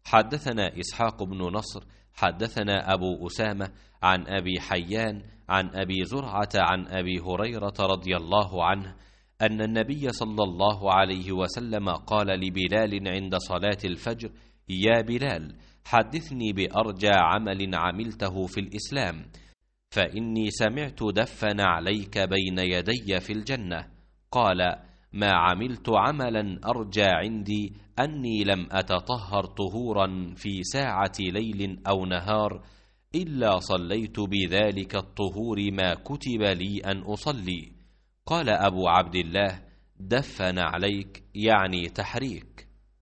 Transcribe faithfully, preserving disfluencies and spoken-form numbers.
حدثنا إسحاق بن نصر حدثنا أبو أسامة عن أبي حيان عن أبي زرعة عن أبي هريرة رضي الله عنه أن النبي صلى الله عليه وسلم قال لبلال عند صلاة الفجر: يا بلال، حدثني بأرجى عمل عملته في الإسلام، فإني سمعت دفن عليك بين يدي في الجنة. قال: ما عملت عملا أرجى عندي أني لم أتطهر طهورا في ساعة ليل أو نهار إلا صليت بذلك الطهور ما كتب لي أن أصلي. قال أبو عبد الله: دفن عليك يعني تحريك.